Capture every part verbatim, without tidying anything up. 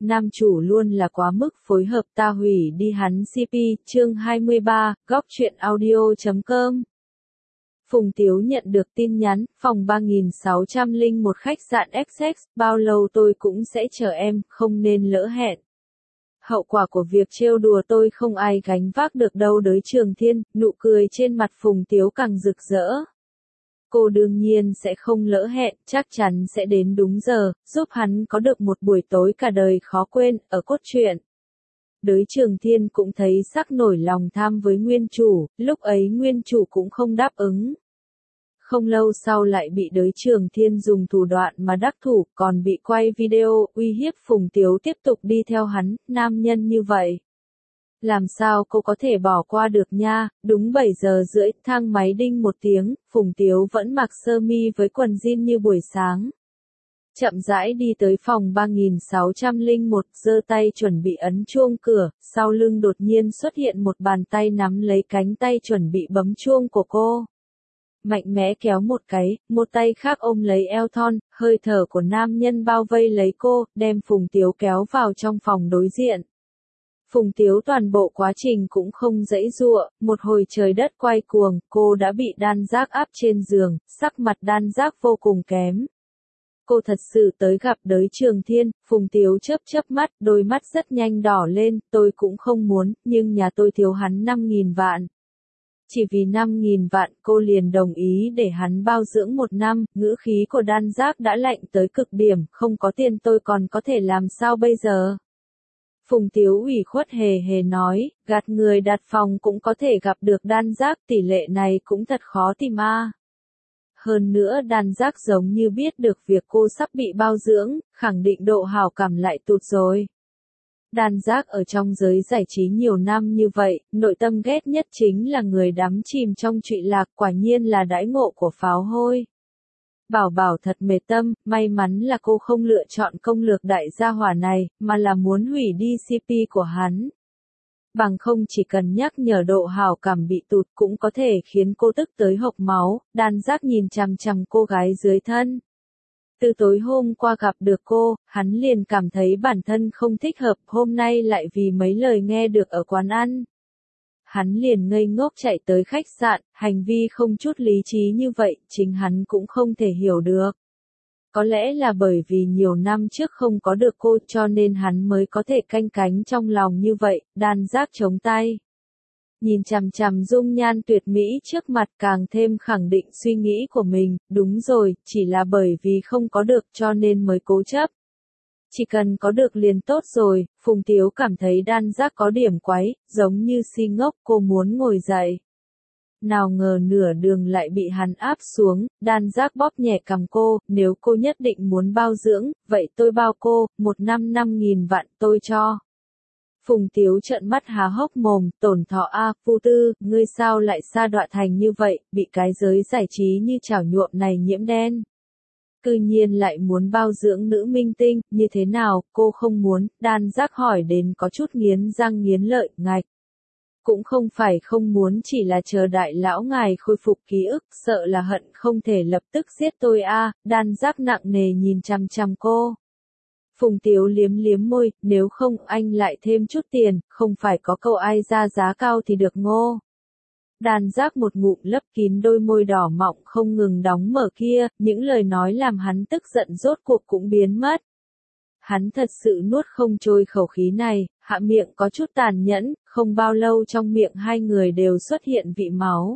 nam chủ luôn là quá mức phối hợp ta hủy đi hắn xê pê, chương hai mươi ba, góc truyện audio chấm com. Phùng Tiếu nhận được tin nhắn, phòng ba nghìn sáu trăm lẻ một khách sạn ích ích, bao lâu tôi cũng sẽ chờ em, không nên lỡ hẹn. Hậu quả của việc trêu đùa tôi không ai gánh vác được đâu đới Trường Thiên, nụ cười trên mặt Phùng Tiếu càng rực rỡ. Cô đương nhiên sẽ không lỡ hẹn, chắc chắn sẽ đến đúng giờ, giúp hắn có được một buổi tối cả đời khó quên, ở cốt truyện. Đới Trường Thiên cũng thấy sắc nổi lòng tham với nguyên chủ, lúc ấy nguyên chủ cũng không đáp ứng. Không lâu sau lại bị đới Trường Thiên dùng thủ đoạn mà đắc thủ, còn bị quay video, uy hiếp Phùng Tiếu tiếp tục đi theo hắn, nam nhân như vậy. Làm sao cô có thể bỏ qua được nha, đúng bảy giờ rưỡi, thang máy đinh một tiếng, Phùng Tiếu vẫn mặc sơ mi với quần jean như buổi sáng. Chậm rãi đi tới phòng ba nghìn sáu trăm lẻ một, giơ tay chuẩn bị ấn chuông cửa, sau lưng đột nhiên xuất hiện một bàn tay nắm lấy cánh tay chuẩn bị bấm chuông của cô. Mạnh mẽ kéo một cái, một tay khác ôm lấy eo thon, hơi thở của nam nhân bao vây lấy cô, đem Phùng Tiếu kéo vào trong phòng đối diện. Phùng Tiếu toàn bộ quá trình cũng không giãy giụa, một hồi trời đất quay cuồng, cô đã bị đan giác áp trên giường, sắc mặt đan giác vô cùng kém. Cô thật sự tới gặp đới Trường Thiên, Phùng Tiếu chớp chớp mắt, đôi mắt rất nhanh đỏ lên, tôi cũng không muốn, nhưng nhà tôi thiếu hắn năm nghìn vạn. Chỉ vì năm nghìn vạn cô liền đồng ý để hắn bao dưỡng một năm, ngữ khí của đan giác đã lạnh tới cực điểm, không có tiền tôi còn có thể làm sao bây giờ? Phùng Tiếu ủy khuất hề hề nói, gạt người đặt phòng cũng có thể gặp được đan giác, tỷ lệ này cũng thật khó tìm a. Hơn nữa đan giác giống như biết được việc cô sắp bị bao dưỡng, khẳng định độ hảo cảm lại tụt rồi. Đan giác ở trong giới giải trí nhiều năm như vậy, nội tâm ghét nhất chính là người đắm chìm trong trụy lạc, quả nhiên là đãi ngộ của pháo hôi. Bảo bảo thật mệt tâm, may mắn là cô không lựa chọn công lược đại gia hỏa này, mà là muốn hủy đi xê pê của hắn. Bằng không chỉ cần nhắc nhở độ hảo cảm bị tụt cũng có thể khiến cô tức tới hộc máu, đan giác nhìn chằm chằm cô gái dưới thân. Từ tối hôm qua gặp được cô, hắn liền cảm thấy bản thân không thích hợp, hôm nay lại vì mấy lời nghe được ở quán ăn. Hắn liền ngây ngốc chạy tới khách sạn, hành vi không chút lý trí như vậy, chính hắn cũng không thể hiểu được. Có lẽ là bởi vì nhiều năm trước không có được cô cho nên hắn mới có thể canh cánh trong lòng như vậy, đan giác chống tay. Nhìn chằm chằm dung nhan tuyệt mỹ trước mặt càng thêm khẳng định suy nghĩ của mình, đúng rồi, chỉ là bởi vì không có được cho nên mới cố chấp. Chỉ cần có được liền tốt rồi, Phùng Tiếu cảm thấy đan giác có điểm quái, giống như si ngốc cô muốn ngồi dậy. Nào ngờ nửa đường lại bị hắn áp xuống, đan giác bóp nhẹ cằm cô, nếu cô nhất định muốn bao dưỡng, vậy tôi bao cô, một năm năm nghìn vạn tôi cho. Phùng Tiếu trợn mắt há hốc mồm, tổn thọ a, phu tư, ngươi sao lại sa đọa thành như vậy, bị cái giới giải trí như chảo nhuộm này nhiễm đen. Cư nhiên lại muốn bao dưỡng nữ minh tinh, như thế nào, cô không muốn, đan giác hỏi đến có chút nghiến răng nghiến lợi, ngạch. Cũng không phải không muốn chỉ là chờ đại lão ngài khôi phục ký ức, sợ là hận không thể lập tức giết tôi a, đan giác nặng nề nhìn chằm chằm cô. Phùng Tiếu liếm liếm môi, nếu không anh lại thêm chút tiền, không phải có câu ai ra giá cao thì được ngô. Đan giác một ngụm lấp kín đôi môi đỏ mọng không ngừng đóng mở kia, những lời nói làm hắn tức giận rốt cuộc cũng biến mất. Hắn thật sự nuốt không trôi khẩu khí này, hạ miệng có chút tàn nhẫn, không bao lâu trong miệng hai người đều xuất hiện vị máu.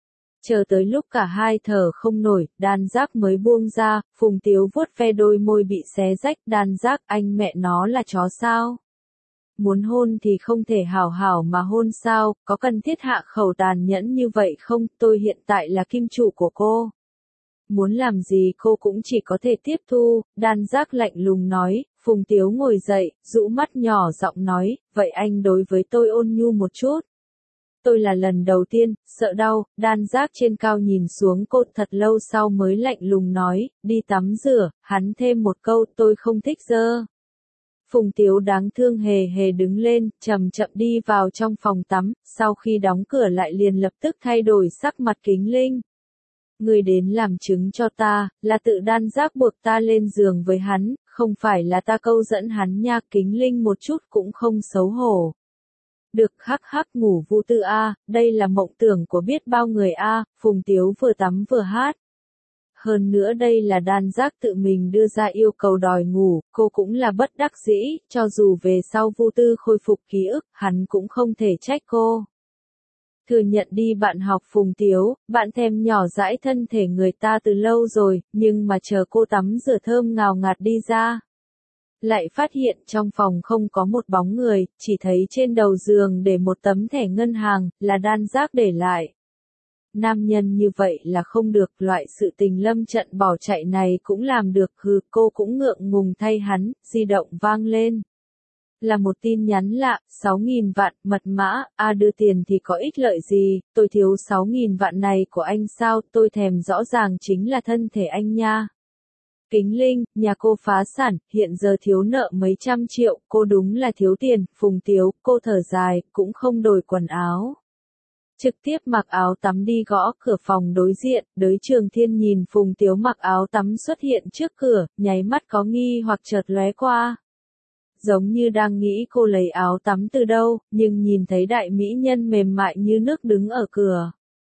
Chờ tới lúc cả hai thở không nổi, đan giác mới buông ra, Phùng Tiếu vuốt ve đôi môi bị xé rách, đan giác anh mẹ nó là chó sao? Muốn hôn thì không thể hảo hảo mà hôn sao, có cần thiết hạ khẩu tàn nhẫn như vậy không, tôi hiện tại là kim chủ của cô. Muốn làm gì cô cũng chỉ có thể tiếp thu, đan giác lạnh lùng nói, Phùng Tiếu ngồi dậy, rũ mắt nhỏ giọng nói, vậy anh đối với tôi ôn nhu một chút. Tôi là lần đầu tiên, sợ đau, đan giác trên cao nhìn xuống cô thật lâu sau mới lạnh lùng nói, đi tắm rửa, hắn thêm một câu, tôi không thích dơ. Phùng Tiếu đáng thương hề hề đứng lên, chậm chậm đi vào trong phòng tắm, sau khi đóng cửa lại liền lập tức thay đổi sắc mặt kính linh. Ngươi đến làm chứng cho ta, là tự đan giác buộc ta lên giường với hắn, không phải là ta câu dẫn hắn nha. Kính Linh một chút cũng không xấu hổ. Được, hắc hắc, ngủ vu tư a, đây là mộng tưởng của biết bao người a. Phùng Tiếu vừa tắm vừa hát. Hơn nữa đây là đan giác tự mình đưa ra yêu cầu đòi ngủ, cô cũng là bất đắc dĩ, cho dù về sau Vu Tư khôi phục ký ức, hắn cũng không thể trách cô. Thừa nhận đi bạn học Phùng Tiếu, bạn thèm nhỏ dãi thân thể người ta từ lâu rồi, nhưng mà chờ cô tắm rửa thơm ngào ngạt đi ra. Lại phát hiện trong phòng không có một bóng người, chỉ thấy trên đầu giường để một tấm thẻ ngân hàng, là đan giác để lại. Nam nhân như vậy là không được, loại sự tình lâm trận bỏ chạy này cũng làm được, hừ, cô cũng ngượng ngùng thay hắn. Di động vang lên. Là một tin nhắn lạ, sáu nghìn vạn, mật mã, a đưa tiền thì có ích lợi gì, tôi thiếu sáu nghìn vạn này của anh sao, tôi thèm rõ ràng chính là thân thể anh nha. Kính Linh, nhà cô phá sản, hiện giờ thiếu nợ mấy trăm triệu, cô đúng là thiếu tiền. Phùng Tiếu, cô thở dài, cũng không đổi quần áo. Trực tiếp mặc áo tắm đi gõ cửa phòng đối diện. Đới Trường Thiên nhìn Phùng Tiếu mặc áo tắm xuất hiện trước cửa, nháy mắt có nghi hoặc chợt lóe qua. Giống như đang nghĩ cô lấy áo tắm từ đâu, nhưng nhìn thấy đại mỹ nhân mềm mại như nước đứng ở cửa.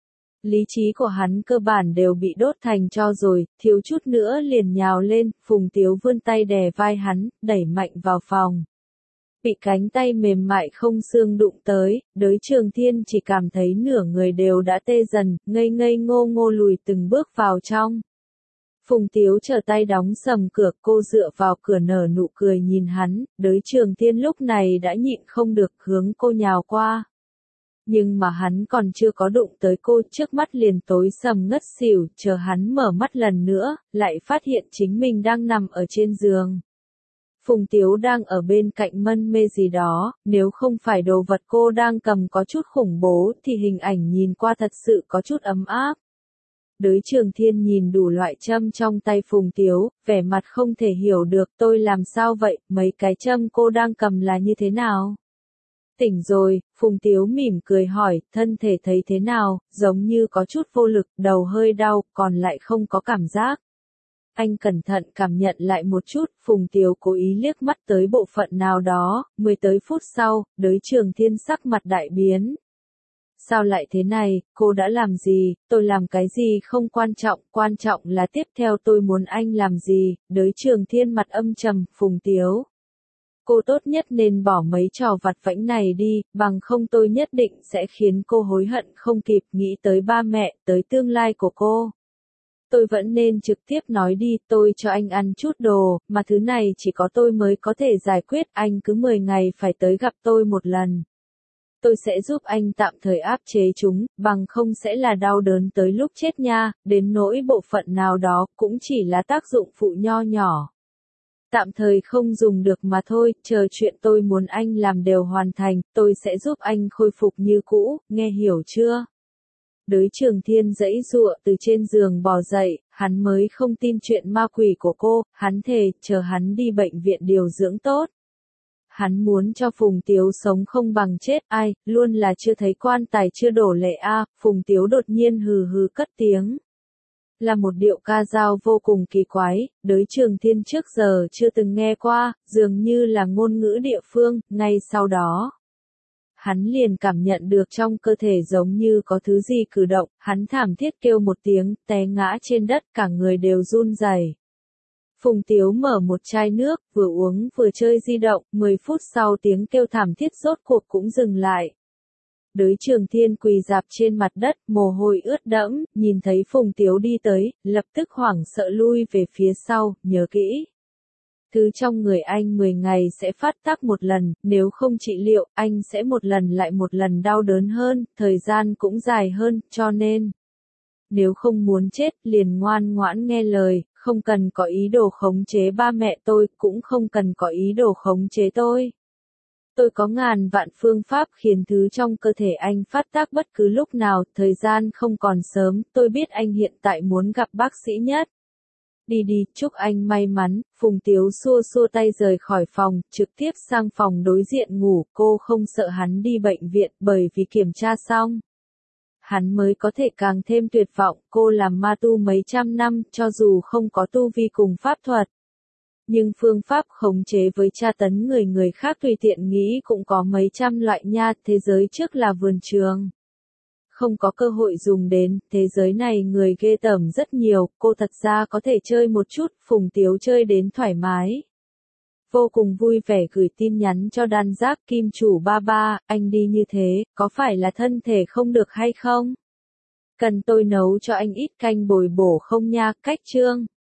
Lý trí của hắn cơ bản đều bị đốt thành tro rồi, thiếu chút nữa liền nhào lên. Phùng Tiếu vươn tay đè vai hắn, đẩy mạnh vào phòng. Bị cánh tay mềm mại không xương đụng tới, Đới Trường Thiên chỉ cảm thấy nửa người đều đã tê dần, ngây ngây ngô ngô lùi từng bước vào trong. Phùng Tiếu trở tay đóng sầm cửa, cô dựa vào cửa nở nụ cười nhìn hắn. Đới Trường Thiên lúc này đã nhịn không được hướng cô nhào qua. Nhưng mà hắn còn chưa có đụng tới cô, trước mắt liền tối sầm ngất xỉu. Chờ hắn mở mắt lần nữa, lại phát hiện chính mình đang nằm ở trên giường. Phùng Tiếu đang ở bên cạnh mân mê gì đó, nếu không phải đồ vật cô đang cầm có chút khủng bố thì hình ảnh nhìn qua thật sự có chút ấm áp. Đới Trường Thiên nhìn đủ loại châm trong tay Phùng Tiếu, vẻ mặt không thể hiểu được. Tôi làm sao vậy, mấy cái châm cô đang cầm là như thế nào? Tỉnh rồi, Phùng Tiếu mỉm cười hỏi, thân thể thấy thế nào, giống như có chút vô lực, đầu hơi đau, còn lại không có cảm giác. Anh cẩn thận cảm nhận lại một chút, Phùng Tiếu cố ý liếc mắt tới bộ phận nào đó. Mười tới phút sau, Đới Trường Thiên sắc mặt đại biến. Sao lại thế này, cô đã làm gì, tôi làm cái gì không quan trọng, quan trọng là tiếp theo tôi muốn anh làm gì. Đới Trường Thiên mặt âm trầm, Phùng Tiếu. Cô tốt nhất nên bỏ mấy trò vặt vãnh này đi, bằng không tôi nhất định sẽ khiến cô hối hận không kịp. Nghĩ tới ba mẹ, tới tương lai của cô. Tôi vẫn nên trực tiếp nói đi, tôi cho anh ăn chút đồ, mà thứ này chỉ có tôi mới có thể giải quyết, anh cứ mười ngày phải tới gặp tôi một lần. Tôi sẽ giúp anh tạm thời áp chế chúng, bằng không sẽ là đau đớn tới lúc chết nha. Đến nỗi bộ phận nào đó cũng chỉ là tác dụng phụ nho nhỏ. Tạm thời không dùng được mà thôi, chờ chuyện tôi muốn anh làm đều hoàn thành, tôi sẽ giúp anh khôi phục như cũ, nghe hiểu chưa? Đới Trường Thiên giãy giụa từ trên giường bò dậy, hắn mới không tin chuyện ma quỷ của cô, hắn thề, chờ hắn đi bệnh viện điều dưỡng tốt. Hắn muốn cho Phùng Tiếu sống không bằng chết, ai, luôn là chưa thấy quan tài chưa đổ lệ a. À. Phùng Tiếu đột nhiên hừ hừ cất tiếng. Là một điệu ca dao vô cùng kỳ quái, Đới Trường Thiên trước giờ chưa từng nghe qua, dường như là ngôn ngữ địa phương. Ngay sau đó, hắn liền cảm nhận được trong cơ thể giống như có thứ gì cử động, hắn thảm thiết kêu một tiếng, té ngã trên đất, cả người đều run rẩy. Phùng Tiếu mở một chai nước, vừa uống vừa chơi di động, mười phút sau tiếng kêu thảm thiết rốt cuộc cũng dừng lại. Đới Trường Thiên quỳ rạp trên mặt đất, mồ hôi ướt đẫm, nhìn thấy Phùng Tiếu đi tới, lập tức hoảng sợ lui về phía sau, nhớ kỹ. Thứ trong người anh mười ngày sẽ phát tác một lần, nếu không trị liệu, anh sẽ một lần lại một lần đau đớn hơn, thời gian cũng dài hơn, cho nên. Nếu không muốn chết, liền ngoan ngoãn nghe lời, không cần có ý đồ khống chế ba mẹ tôi, cũng không cần có ý đồ khống chế tôi. Tôi có ngàn vạn phương pháp khiến thứ trong cơ thể anh phát tác bất cứ lúc nào, thời gian không còn sớm, tôi biết anh hiện tại muốn gặp bác sĩ nhất. Đi đi, chúc anh may mắn. Phùng Tiếu xua xua tay rời khỏi phòng, trực tiếp sang phòng đối diện ngủ, cô không sợ hắn đi bệnh viện bởi vì kiểm tra xong. hắn mới có thể càng thêm tuyệt vọng. Cô làm ma tu mấy trăm năm, cho dù không có tu vi cùng pháp thuật. Nhưng phương pháp khống chế với tra tấn người người khác tùy tiện nghĩ cũng có mấy trăm loại nha, thế giới trước là vườn trường. Không có cơ hội dùng đến, thế giới này người ghê tởm rất nhiều, cô thật ra có thể chơi một chút, Phùng Tiếu chơi đến thoải mái. Vô cùng vui vẻ gửi tin nhắn cho Đan Giác, kim chủ ba ba, anh đi như thế, có phải là thân thể không được hay không? Cần tôi nấu cho anh ít canh bồi bổ không nha, cách chương.